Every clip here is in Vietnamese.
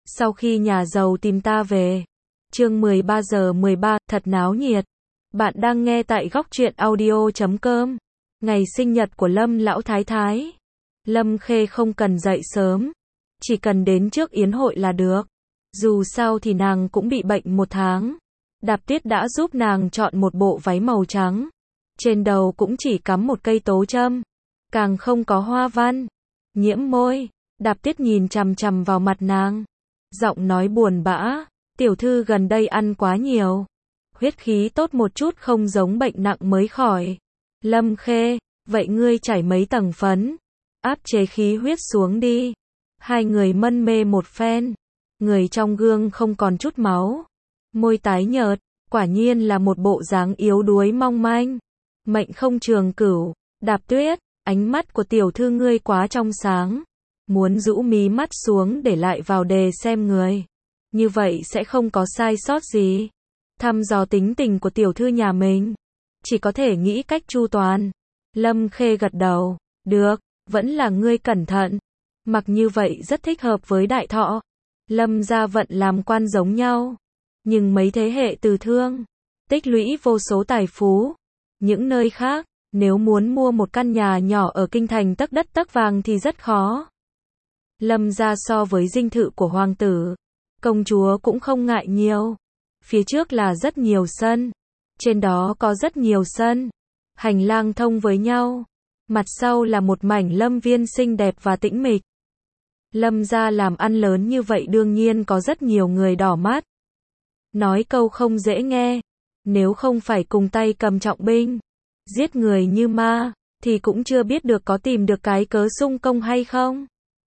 Sau khi nhà giàu tìm ta về. Chương 13 giờ 13, thật náo nhiệt. Bạn đang nghe tại góc truyện audio.com. Ngày sinh nhật của Lâm lão thái thái. Lâm Khê không cần dậy sớm, chỉ cần đến trước yến hội là được. Dù sao thì nàng cũng bị bệnh 1 tháng. Đạp Tuyết đã giúp nàng chọn một bộ váy màu trắng. Trên đầu cũng chỉ cắm một cây tố châm, càng không có hoa văn. Nhiễm môi, Đạp Tuyết nhìn chằm chằm vào mặt nàng, giọng nói buồn bã, tiểu thư gần đây ăn quá nhiều, huyết khí tốt một chút không giống bệnh nặng mới khỏi. Lâm Khê, vậy ngươi chảy mấy tầng phấn, áp chế khí huyết xuống đi. Hai người mân mê một phen, người trong gương không còn chút máu, môi tái nhợt, quả nhiên là một bộ dáng yếu đuối mong manh. Mệnh không trường cửu, Đạp Tuyết, ánh mắt của tiểu thư ngươi quá trong sáng, muốn rũ mí mắt xuống để lại vào đề xem người, như vậy sẽ không có sai sót gì. Thăm dò tính tình của tiểu thư nhà mình, chỉ có thể nghĩ cách chu toàn. Lâm Khê gật đầu, được, vẫn là ngươi cẩn thận. Mặc như vậy rất thích hợp với đại thọ. Lâm gia vận làm quan giống nhau, nhưng mấy thế hệ từ thương, tích lũy vô số tài phú. Những nơi khác, nếu muốn mua một căn nhà nhỏ ở kinh thành tấc đất tấc vàng thì rất khó. Lâm gia so với dinh thự của hoàng tử, công chúa cũng không ngại nhiều. Phía trước là rất nhiều sân, trên đó có rất nhiều sân, hành lang thông với nhau. Mặt sau là một mảnh lâm viên xinh đẹp và tĩnh mịch. Lâm gia làm ăn lớn như vậy đương nhiên có rất nhiều người đỏ mắt. Nói câu không dễ nghe, nếu không phải cùng tay cầm trọng binh, giết người như ma, thì cũng chưa biết được có tìm được cái cớ xung công hay không.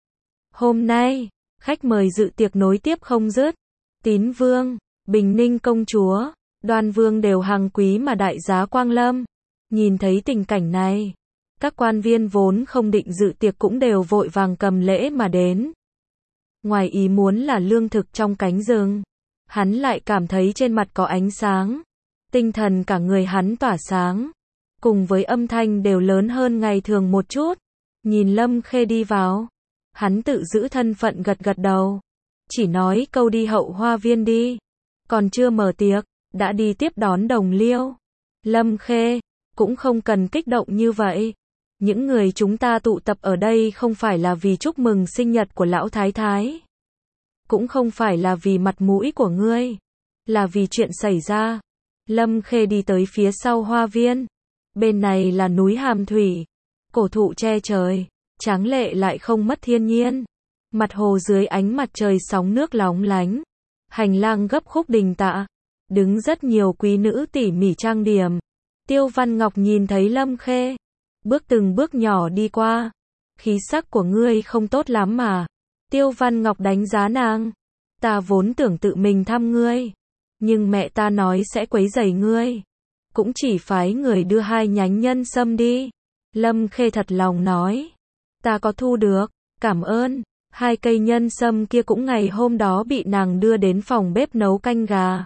Hôm nay, khách mời dự tiệc nối tiếp không dứt. Tín Vương, Bình Ninh công chúa, Đoan Vương đều hàng quý mà đại giá quang lâm. Nhìn thấy tình cảnh này, các quan viên vốn không định dự tiệc cũng đều vội vàng cầm lễ mà đến. Ngoài ý muốn là lương thực trong cánh rừng, hắn lại cảm thấy trên mặt có ánh sáng. Tinh thần cả người hắn tỏa sáng, cùng với âm thanh đều lớn hơn ngày thường một chút. Nhìn Lâm Khê đi vào, hắn tự giữ thân phận gật gật đầu, chỉ nói câu đi hậu hoa viên đi. Còn chưa mở tiệc, đã đi tiếp đón đồng liêu. Lâm Khê, cũng không cần kích động như vậy. Những người chúng ta tụ tập ở đây không phải là vì chúc mừng sinh nhật của lão thái thái, cũng không phải là vì mặt mũi của ngươi, là vì chuyện xảy ra. Lâm Khê đi tới phía sau hoa viên. Bên này là núi Hàm Thủy, cổ thụ che trời, tráng lệ lại không mất thiên nhiên. Mặt hồ dưới ánh mặt trời sóng nước lóng lánh. Hành lang gấp khúc đình tạ, đứng rất nhiều quý nữ tỉ mỉ trang điểm. Tiêu Văn Ngọc nhìn thấy Lâm Khê, bước từng bước nhỏ đi qua. Khí sắc của ngươi không tốt lắm mà. Tiêu Văn Ngọc đánh giá nàng. Ta vốn tưởng tự mình thăm ngươi, nhưng mẹ ta nói sẽ quấy rầy ngươi, cũng chỉ phái người đưa 2 nhánh nhân sâm đi. Lâm Khê thật lòng nói, ta có thu được, cảm ơn. 2 cây nhân sâm kia cũng ngày hôm đó bị nàng đưa đến phòng bếp nấu canh gà.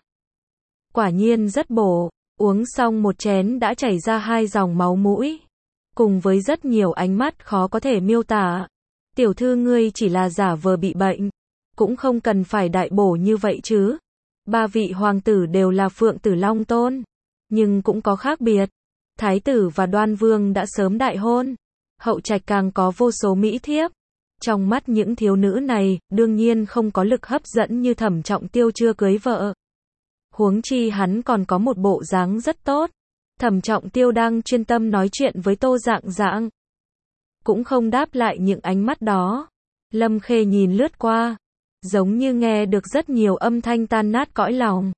Quả nhiên rất bổ, uống xong một chén đã chảy ra 2 dòng máu mũi, cùng với rất nhiều ánh mắt khó có thể miêu tả. Tiểu thư ngươi chỉ là giả vờ bị bệnh, cũng không cần phải đại bổ như vậy chứ. 3 vị hoàng tử đều là Phượng tử Long Tôn, nhưng cũng có khác biệt. Thái tử và Đoan Vương đã sớm đại hôn, hậu trạch càng có vô số mỹ thiếp. Trong mắt những thiếu nữ này, đương nhiên không có lực hấp dẫn như Thẩm Trọng Tiêu chưa cưới vợ. Huống chi hắn còn có một bộ dáng rất tốt. Thẩm Trọng Tiêu đang chuyên tâm nói chuyện với Tô Dạng Dạng, cũng không đáp lại những ánh mắt đó. Lâm Khê nhìn lướt qua, giống như nghe được rất nhiều âm thanh tan nát cõi lòng.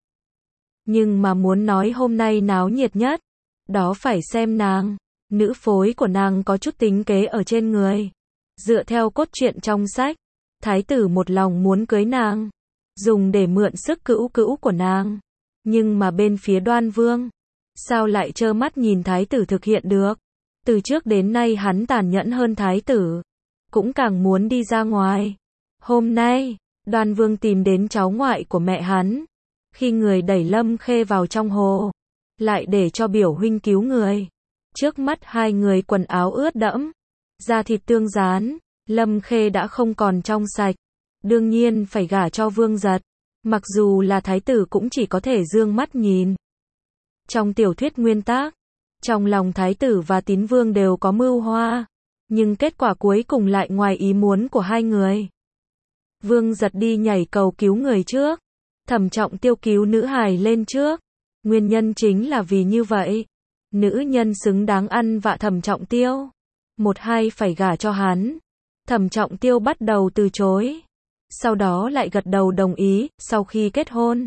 Nhưng mà muốn nói hôm nay náo nhiệt nhất, đó phải xem nàng. Nữ phối của nàng có chút tính kế ở trên người. Dựa theo cốt truyện trong sách, thái tử một lòng muốn cưới nàng, dùng để mượn sức cữu cữu của nàng. Nhưng mà bên phía Đoan Vương, sao lại trơ mắt nhìn thái tử thực hiện được? Từ trước đến nay hắn tàn nhẫn hơn thái tử, cũng càng muốn đi ra ngoài. Hôm nay, Đoan Vương tìm đến cháu ngoại của mẹ hắn, khi người đẩy Lâm Khê vào trong hồ, lại để cho biểu huynh cứu người. Trước mắt 2 người quần áo ướt đẫm, da thịt tương dán, Lâm Khê đã không còn trong sạch. đương nhiên phải gả cho Vương Giật. Mặc dù là thái tử cũng chỉ có thể dương mắt nhìn. Trong tiểu thuyết nguyên tác, trong lòng thái tử và tín vương đều có mưu hoa, nhưng kết quả cuối cùng lại ngoài ý muốn của hai người. Vương Giật đi nhảy cầu cứu người trước, Thẩm Trọng Tiêu cứu nữ hài lên trước. Nguyên nhân chính là vì như vậy, nữ nhân xứng đáng ăn vạ Thẩm Trọng Tiêu. Một hai phải gả cho hắn. Thẩm Trọng Tiêu bắt đầu từ chối, sau đó lại gật đầu đồng ý. Sau khi kết hôn,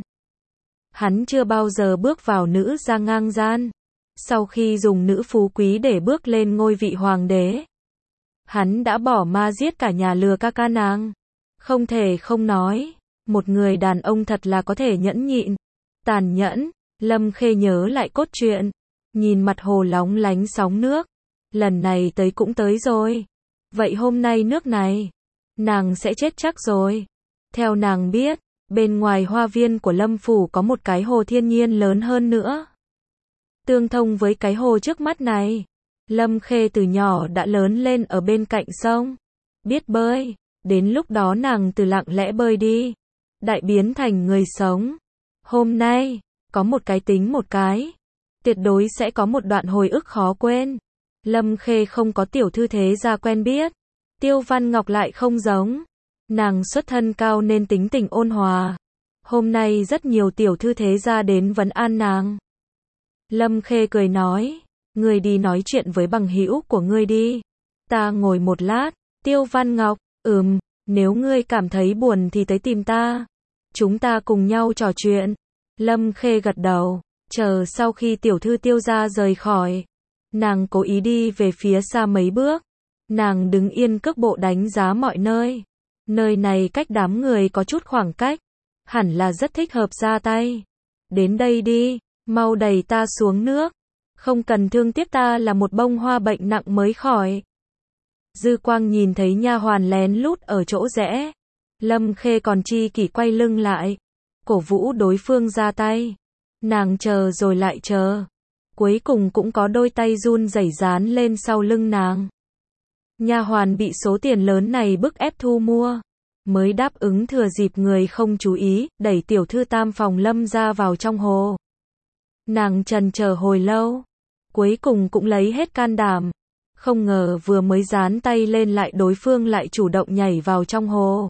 hắn chưa bao giờ bước vào nữ gia ngang gian. Sau khi dùng nữ phú quý để bước lên ngôi vị hoàng đế, hắn đã bỏ ma giết cả nhà lừa ca ca nàng. Không thể không nói, một người đàn ông thật là có thể nhẫn nhịn, tàn nhẫn. Lâm Khê nhớ lại cốt truyện, nhìn mặt hồ lóng lánh sóng nước. Lần này tới cũng tới rồi. Vậy hôm nay nước này, nàng sẽ chết chắc rồi. Theo nàng biết, bên ngoài hoa viên của Lâm Phủ có một cái hồ thiên nhiên lớn hơn nữa, tương thông với cái hồ trước mắt này. Lâm Khê từ nhỏ đã lớn lên ở bên cạnh sông, biết bơi. Đến lúc đó nàng từ lặng lẽ bơi đi, đại biến thành người sống. Hôm nay, có một cái tính một cái, tuyệt đối sẽ có một đoạn hồi ức khó quên. Lâm Khê không có tiểu thư thế gia quen biết. Tiêu Văn Ngọc lại không giống. Nàng xuất thân cao nên tính tình ôn hòa. Hôm nay rất nhiều tiểu thư thế gia đến vấn an nàng. Lâm Khê cười nói, ngươi đi nói chuyện với bằng hữu của ngươi đi. Ta ngồi một lát. Tiêu Văn Ngọc, nếu ngươi cảm thấy buồn thì tới tìm ta. Chúng ta cùng nhau trò chuyện. Lâm Khê gật đầu, chờ sau khi tiểu thư Tiêu gia rời khỏi. Nàng cố ý đi về phía xa mấy bước. Nàng đứng yên cước bộ đánh giá mọi nơi. Nơi này cách đám người có chút khoảng cách, hẳn là rất thích hợp ra tay. Đến đây đi, mau đẩy ta xuống nước. Không cần thương tiếc ta là một bông hoa bệnh nặng mới khỏi. Dư Quang nhìn thấy nha hoàn lén lút ở chỗ rẽ. Lâm Khê còn chi kỷ quay lưng lại, cổ vũ đối phương ra tay. Nàng chờ rồi lại chờ. Cuối cùng cũng có đôi tay run rẩy dán lên sau lưng nàng. Nha hoàn bị số tiền lớn này bức ép thu mua, mới đáp ứng thừa dịp người không chú ý, đẩy tiểu thư tam phòng Lâm ra vào trong hồ. Nàng trần chờ hồi lâu, cuối cùng cũng lấy hết can đảm. Không ngờ vừa mới dán tay lên lại đối phương lại chủ động nhảy vào trong hồ.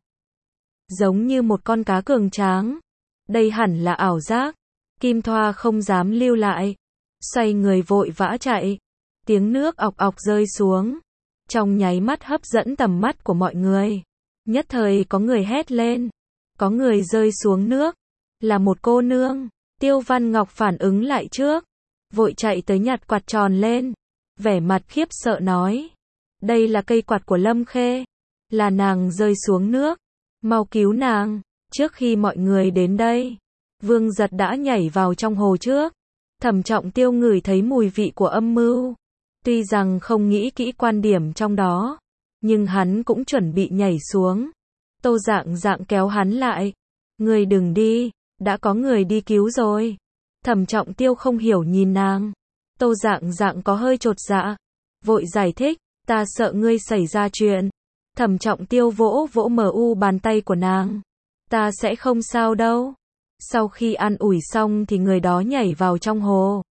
Giống như một con cá cường tráng. Đây hẳn là ảo giác. Kim Thoa không dám lưu lại, xoay người vội vã chạy. Tiếng nước ọc ọc rơi xuống, trong nháy mắt hấp dẫn tầm mắt của mọi người. Nhất thời có người hét lên, có người rơi xuống nước, là một cô nương. Tiêu Văn Ngọc phản ứng lại trước, vội chạy tới nhặt quạt tròn lên, vẻ mặt khiếp sợ nói, đây là cây quạt của Lâm Khê, là nàng rơi xuống nước, mau cứu nàng. Trước khi mọi người đến đây, Vương Giật đã nhảy vào trong hồ trước. Thẩm Trọng Tiêu ngửi thấy mùi vị của âm mưu, tuy rằng không nghĩ kỹ quan điểm trong đó, nhưng hắn cũng chuẩn bị nhảy xuống. Tô Dạng Dạng kéo hắn lại, người đừng đi, đã có người đi cứu rồi. Thẩm Trọng Tiêu không hiểu nhìn nàng. Tô Dạng Dạng có hơi chột dạ, vội giải thích, ta sợ ngươi xảy ra chuyện. Thẩm Trọng Tiêu vỗ vỗ bàn tay của nàng, ta sẽ không sao đâu. Sau khi an ủi xong thì người đó nhảy vào trong hồ.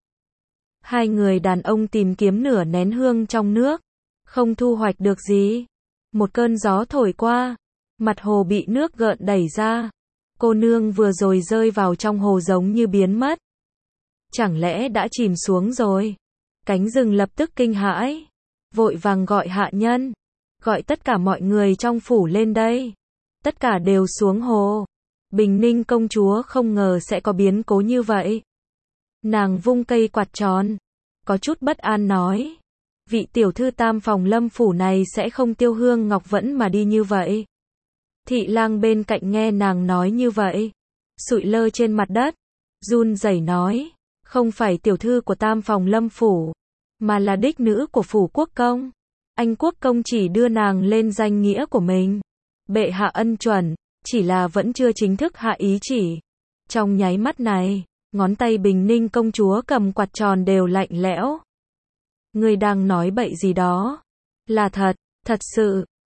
Hai người đàn ông tìm kiếm nửa nén hương trong nước, không thu hoạch được gì. Một cơn gió thổi qua, mặt hồ bị nước gợn đẩy ra. Cô nương vừa rồi rơi vào trong hồ giống như biến mất. Chẳng lẽ đã chìm xuống rồi? Cánh rừng lập tức kinh hãi, vội vàng gọi hạ nhân, gọi tất cả mọi người trong phủ lên đây. Tất cả đều xuống hồ. Bình Ninh công chúa không ngờ sẽ có biến cố như vậy. Nàng vung cây quạt tròn, có chút bất an nói, vị tiểu thư tam phòng Lâm phủ này sẽ không tiêu hương ngọc vẫn mà đi như vậy. Thị lang bên cạnh nghe nàng nói như vậy, sụi lơ trên mặt đất, run rẩy nói, không phải tiểu thư của tam phòng Lâm phủ, mà là đích nữ của phủ quốc công. Anh quốc công chỉ đưa nàng lên danh nghĩa của mình. Bệ hạ ân chuẩn, chỉ là vẫn chưa chính thức hạ ý chỉ. Trong nháy mắt này, ngón tay Bình Ninh công chúa cầm quạt tròn đều lạnh lẽo. Ngươi đang nói bậy gì đó? Là thật, thật sự.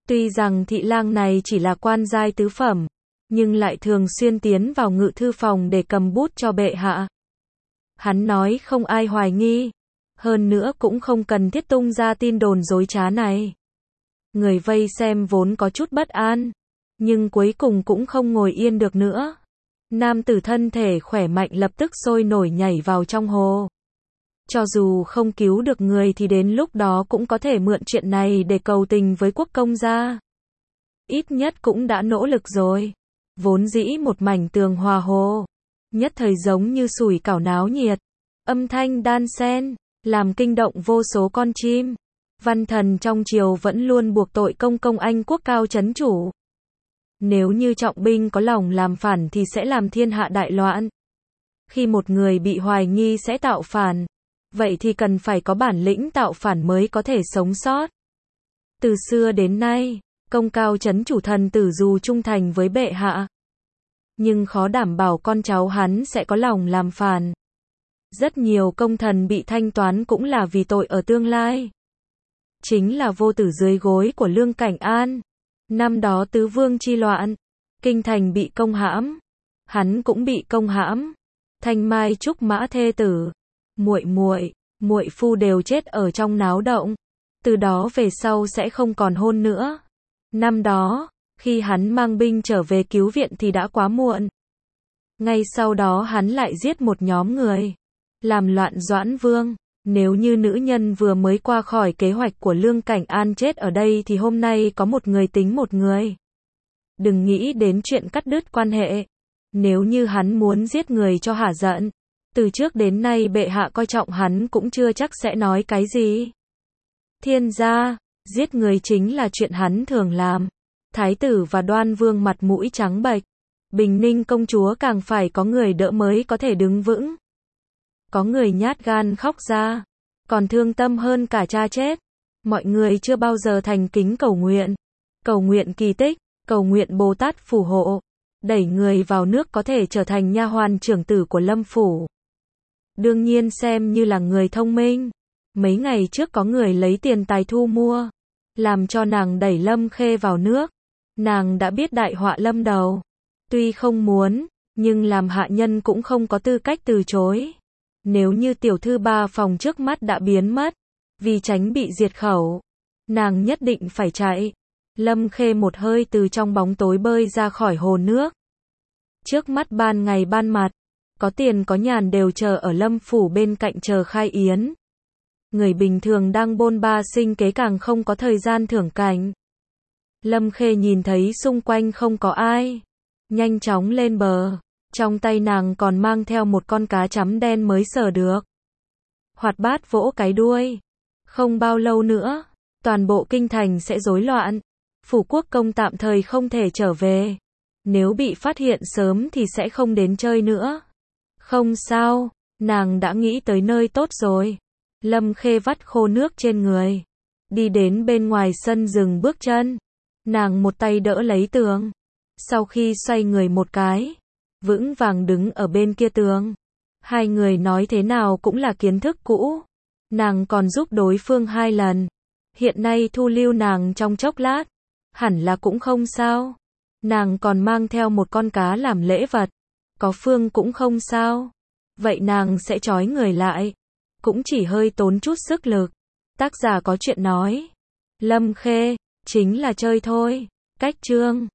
Tuy rằng thị lang này chỉ là quan giai tứ phẩm, nhưng lại thường xuyên tiến vào ngự thư phòng để cầm bút cho bệ hạ. Hắn nói không ai hoài nghi, hơn nữa cũng không cần thiết tung ra tin đồn dối trá này. Người vây xem vốn có chút bất an, nhưng cuối cùng cũng không ngồi yên được nữa. Nam tử thân thể khỏe mạnh lập tức sôi nổi nhảy vào trong hồ. Cho dù không cứu được người thì đến lúc đó cũng có thể mượn chuyện này để cầu tình với quốc công gia. Ít nhất cũng đã nỗ lực rồi. Vốn dĩ một mảnh tường hòa hồ, nhất thời giống như sủi cảo náo nhiệt. Âm thanh đan xen, làm kinh động vô số con chim. Văn thần trong triều vẫn luôn buộc tội công công Anh quốc cao trấn chủ. Nếu như trọng binh có lòng làm phản thì sẽ làm thiên hạ đại loạn. Khi một người bị hoài nghi sẽ tạo phản, vậy thì cần phải có bản lĩnh tạo phản mới có thể sống sót. Từ xưa đến nay, công cao trấn chủ thần tử dù trung thành với bệ hạ, nhưng khó đảm bảo con cháu hắn sẽ có lòng làm phản. Rất nhiều công thần bị thanh toán cũng là vì tội ở tương lai. Chính là vô tử dưới gối của Lương Cảnh An. Năm đó tứ vương chi loạn, kinh thành bị công hãm, hắn cũng bị công hãm. Thanh Mai Trúc Mã thê tử, muội phu đều chết ở trong náo động. Từ đó về sau sẽ không còn hôn nữa. Năm đó, khi hắn mang binh trở về cứu viện thì đã quá muộn. Ngay sau đó hắn lại giết một nhóm người, làm loạn Doãn Vương. Nếu như nữ nhân vừa mới qua khỏi kế hoạch của Lương Cảnh An chết ở đây thì hôm nay có một người tính một người. Đừng nghĩ đến chuyện cắt đứt quan hệ. Nếu như hắn muốn giết người cho hả giận, từ trước đến nay bệ hạ coi trọng hắn cũng chưa chắc sẽ nói cái gì. Thiên gia, giết người chính là chuyện hắn thường làm. Thái tử và Đoan Vương mặt mũi trắng bệch. Bình Ninh công chúa càng phải có người đỡ mới có thể đứng vững. Có người nhát gan khóc ra, còn thương tâm hơn cả cha chết. Mọi người chưa bao giờ thành kính cầu nguyện kỳ tích, cầu nguyện Bồ Tát phù hộ, đẩy người vào nước có thể trở thành nha hoàn trưởng tử của Lâm phủ. Đương nhiên xem như là người thông minh. Mấy ngày trước có người lấy tiền tài thu mua, làm cho nàng đẩy Lâm Khê vào nước. Nàng đã biết đại họa lâm đầu. Tuy không muốn, nhưng làm hạ nhân cũng không có tư cách từ chối. Nếu như tiểu thư ba phòng trước mắt đã biến mất, vì tránh bị diệt khẩu, nàng nhất định phải chạy. Lâm Khê một hơi từ trong bóng tối bơi ra khỏi hồ nước. Trước mắt ban ngày ban mặt, có tiền có nhàn đều chờ ở Lâm phủ bên cạnh chờ khai yến. Người bình thường đang bôn ba sinh kế càng không có thời gian thưởng cảnh. Lâm Khê nhìn thấy xung quanh không có ai, nhanh chóng lên bờ. Trong tay nàng còn mang theo một con cá chấm đen mới sờ được. Hoạt bát vỗ cái đuôi. Không bao lâu nữa, toàn bộ kinh thành sẽ rối loạn. Phủ quốc công tạm thời không thể trở về. Nếu bị phát hiện sớm thì sẽ không đến chơi nữa. Không sao, nàng đã nghĩ tới nơi tốt rồi. Lâm Khê vắt khô nước trên người, đi đến bên ngoài sân dừng bước chân. Nàng một tay đỡ lấy tường. Sau khi xoay người một cái, vững vàng đứng ở bên kia tường. Hai người nói thế nào cũng là kiến thức cũ. Nàng còn giúp đối phương 2 lần. Hiện nay thu lưu nàng trong chốc lát, hẳn là cũng không sao. Nàng còn mang theo một con cá làm lễ vật. Có phương cũng không sao. Vậy nàng sẽ trói người lại. Cũng chỉ hơi tốn chút sức lực. Tác giả có chuyện nói. Lâm Khê, chính là chơi thôi. Cách chương